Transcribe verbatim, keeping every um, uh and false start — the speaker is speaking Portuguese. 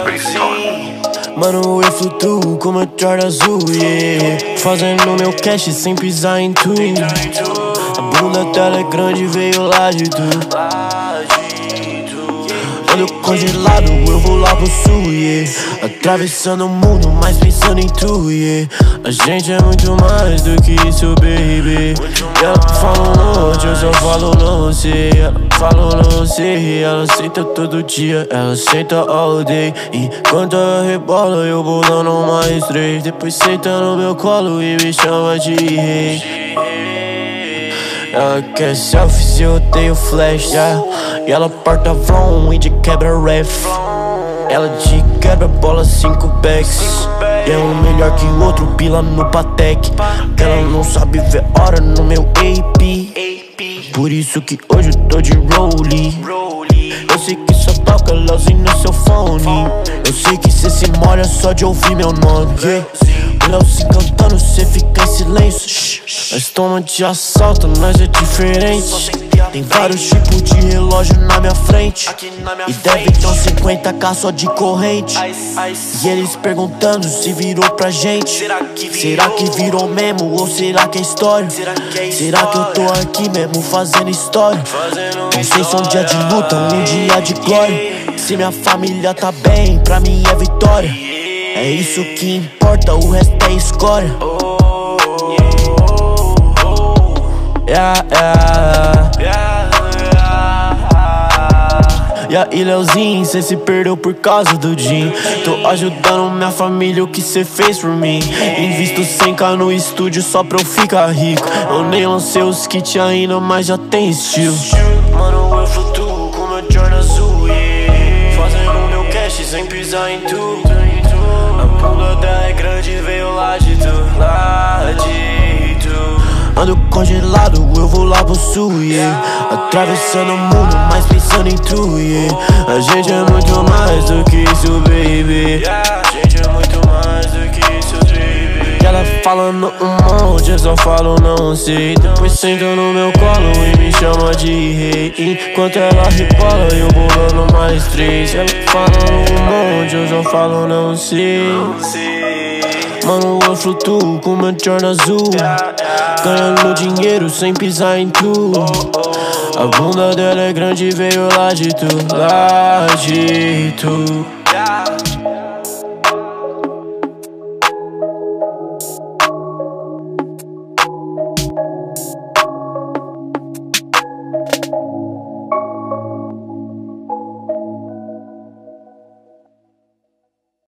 Leãozinho. Mano, eu flutuo com meu Jordan azul, yeah. Fazendo meu cash sem pisar em tudo. A bunda dela é grande, veio lá de tu. Ando congelado, eu vou lá pro sul, yeah. Atravessando o mundo, mas pensando em tu, yeah. A gente é muito mais do que isso, baby. Ela fala longe, eu só falo não sei. Ela fala não sei, ela senta todo dia, ela senta all day. Enquanto ela rebola, eu vou dando mais três. Depois senta no meu colo e me chama de rei. Ela quer selfie se eu tenho flash, yeah. E ela porta vlon e de quebra ref. Ela de quebra bola cinco backs. E é um melhor que o outro, pila no Patek. Ela não sabe ver hora no meu A P. Por isso que hoje eu tô de rollie. Eu sei que só toca Leãozinho no seu fone. Eu sei que cê se molha só de ouvir meu nome, yeah. O Leãozinho cantando, cê fica em silêncio, shh. Nós toma de assalto, nós é diferente. Tem vários tipos de relógio na minha frente. E deve ter uns cinquenta k só de corrente. E eles perguntando se virou pra gente. Será que virou mesmo ou será que é história? Será que eu tô aqui mesmo fazendo história? Não sei se é um dia de luta ou um dia de glória. Se minha família tá bem, pra mim é vitória. É isso que importa, o resto é escória. Yeah, yeah. E aí, Leãozinho, cê se perdeu por causa do Jim. Tô ajudando minha família, o que cê fez por mim. Invisto cem k no estúdio só pra eu ficar rico. Eu nem lancei os kits ainda, mas já tem estilo. Mano, eu flutuo com meu Jordan azul, yeah. Fazendo meu cash sem pisar em tudo. A bunda dela é grande, veio lá de tu, lá de tu. Ando congelado, eu vou lá pro sul, yeah. Atravessando o mundo, mas pensando em tu, yeah. A gente é muito mais do que isso, baby. A gente é muito mais do que isso, baby. Ela falando um monte, eu só falo não sei. Depois senta no meu colo e me chama de rei. Enquanto ela rebola, eu vou dando mais três. Ela falando um monte, eu só falo não sei. Mano, eu flutuo com meu Jordan azul, ganhando dinheiro sem pisar em tu. A bunda dela é grande, veio lá de tu, lá de tu.